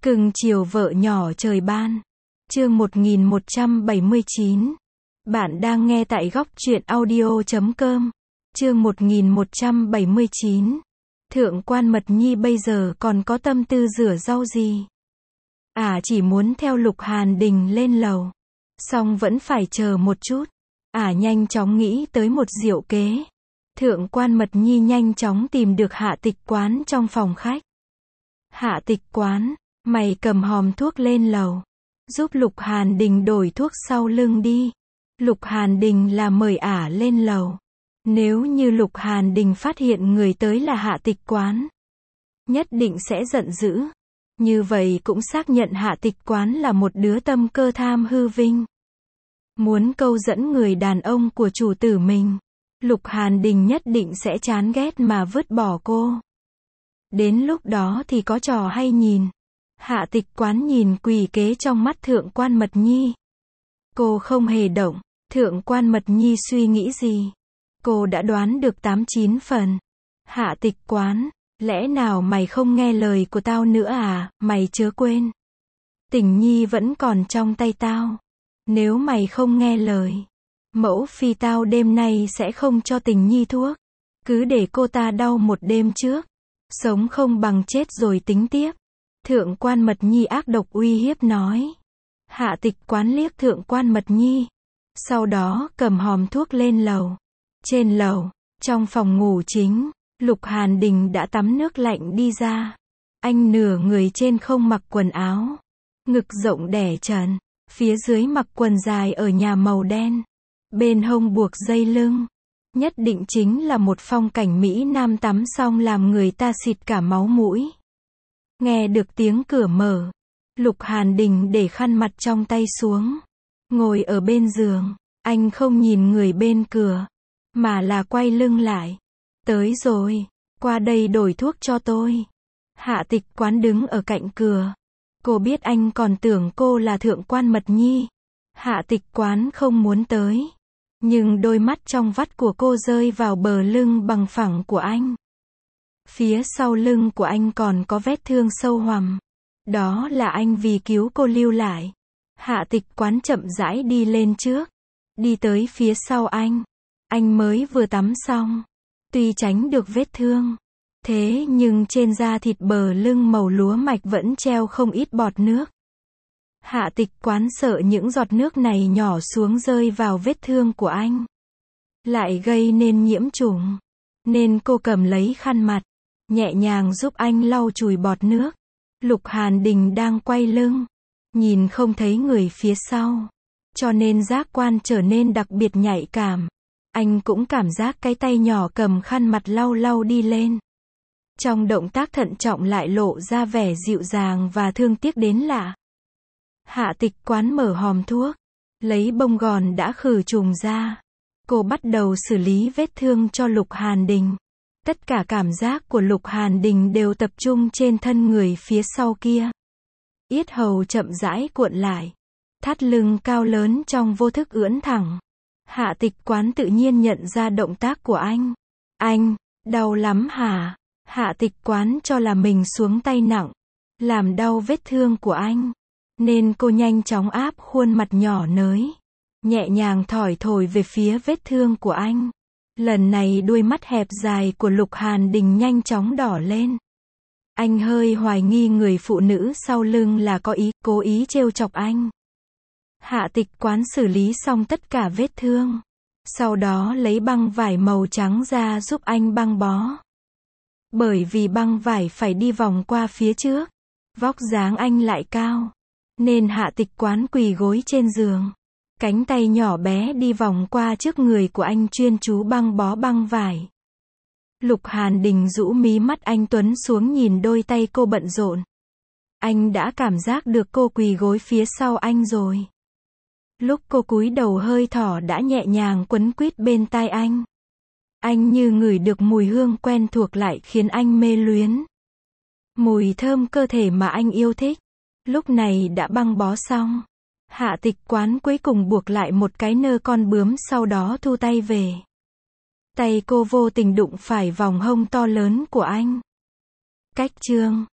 Cưng chiều vợ nhỏ trời ban. Chương 1179. Bạn đang nghe tại góc truyện audio.com. Chương 1179. Thượng quan Mật Nhi bây giờ còn có tâm tư rửa rau gì? Chỉ muốn theo Lục Hàn Đình lên lầu. Xong vẫn phải chờ một chút. Nhanh chóng nghĩ tới một diệu kế. Thượng quan Mật Nhi nhanh chóng tìm được Hạ Tịch Quán trong phòng khách. Hạ Tịch Quán, mày cầm hòm thuốc lên lầu. Giúp Lục Hàn Đình đổi thuốc sau lưng đi. Lục Hàn Đình là mời lên lầu. Nếu như Lục Hàn Đình phát hiện người tới là Hạ Tịch Quán, nhất định sẽ giận dữ. Như vậy cũng xác nhận Hạ Tịch Quán là một đứa tâm cơ tham hư vinh. Muốn câu dẫn người đàn ông của chủ tử mình. Lục Hàn Đình nhất định sẽ chán ghét mà vứt bỏ cô. Đến lúc đó thì có trò hay nhìn. Hạ Tịch Quán nhìn quỷ kế trong mắt Thượng quan Mật Nhi. Cô không hề động. Thượng quan Mật Nhi suy nghĩ gì? Cô đã đoán được 8-9 phần. Hạ Tịch Quán, lẽ nào mày không nghe lời của tao nữa à? Mày chớ quên. Tình Nhi vẫn còn trong tay tao. Nếu mày không nghe lời, mẫu phi tao đêm nay sẽ không cho Tình Nhi thuốc. Cứ để cô ta đau một đêm trước. Sống không bằng chết rồi tính tiếp. Thượng quan Mật Nhi ác độc uy hiếp nói. Hạ Tịch Quán liếc Thượng quan Mật Nhi. Sau đó cầm hòm thuốc lên lầu. Trên lầu, trong phòng ngủ chính, Lục Hàn Đình đã tắm nước lạnh đi ra. Anh nửa người trên không mặc quần áo. Ngực rộng đẻ trần. Phía dưới mặc quần dài ở nhà màu đen. Bên hông buộc dây lưng. Nhất định chính là một phong cảnh Mỹ Nam tắm xong làm người ta xịt cả máu mũi. Nghe được tiếng cửa mở. Lục Hàn Đình để khăn mặt trong tay xuống. Ngồi ở bên giường. Anh không nhìn người bên cửa. Mà là quay lưng lại. Tới rồi. Qua đây đổi thuốc cho tôi. Hạ Tịch Quán đứng ở cạnh cửa. Cô biết anh còn tưởng cô là Thượng quan Mật Nhi. Hạ Tịch Quán không muốn tới. Nhưng đôi mắt trong vắt của cô rơi vào bờ lưng bằng phẳng của anh. Phía sau lưng của anh còn có vết thương sâu hoằm. Đó là anh vì cứu cô lưu lại. Hạ Tịch Quán chậm rãi đi lên trước. Đi tới phía sau anh. Anh mới vừa tắm xong. Tuy tránh được vết thương. Thế nhưng trên da thịt bờ lưng màu lúa mạch vẫn treo không ít bọt nước. Hạ Tịch Quán sợ những giọt nước này nhỏ xuống rơi vào vết thương của anh. Lại gây nên nhiễm trùng. Nên cô cầm lấy khăn mặt. Nhẹ nhàng giúp anh lau chùi bọt nước. Lục Hàn Đình đang quay lưng. Nhìn không thấy người phía sau. Cho nên giác quan trở nên đặc biệt nhạy cảm. Anh cũng cảm giác cái tay nhỏ cầm khăn mặt lau lau đi lên. Trong động tác thận trọng lại lộ ra vẻ dịu dàng và thương tiếc đến lạ. Hạ Tịch Quán mở hòm thuốc. Lấy bông gòn đã khử trùng ra. Cô bắt đầu xử lý vết thương cho Lục Hàn Đình. Tất cả cảm giác của Lục Hàn Đình đều tập trung trên thân người phía sau kia. Yết hầu chậm rãi cuộn lại. Thắt lưng cao lớn trong vô thức ưỡn thẳng. Hạ Tịch Quán tự nhiên nhận ra động tác của anh. Anh, đau lắm hả? Hạ Tịch Quán cho là mình xuống tay nặng. Làm đau vết thương của anh. Nên cô nhanh chóng áp khuôn mặt nhỏ nới. Nhẹ nhàng thổi thổi về phía vết thương của anh. Lần này đuôi mắt hẹp dài của Lục Hàn Đình nhanh chóng đỏ lên. Anh hơi hoài nghi người phụ nữ sau lưng là có ý, cố ý trêu chọc anh. Hạ Tịch Quán xử lý xong tất cả vết thương. Sau đó lấy băng vải màu trắng ra giúp anh băng bó. Bởi vì băng vải phải đi vòng qua phía trước. Vóc dáng anh lại cao. Nên Hạ Tịch Quán quỳ gối trên giường. Cánh tay nhỏ bé đi vòng qua trước người của anh chuyên chú băng bó băng vải. Lục Hàn Đình rũ mí mắt anh tuấn xuống nhìn đôi tay cô bận rộn. Anh đã cảm giác được cô quỳ gối phía sau anh rồi. Lúc cô cúi đầu hơi thở đã nhẹ nhàng quấn quýt bên tai anh. Anh như ngửi được mùi hương quen thuộc lại khiến anh mê luyến. Mùi thơm cơ thể mà anh yêu thích. Lúc này đã băng bó xong. Hạ Tịch Quán cuối cùng buộc lại một cái nơ con bướm sau đó thu tay về. Tay cô vô tình đụng phải vòng hông to lớn của anh. Cách chương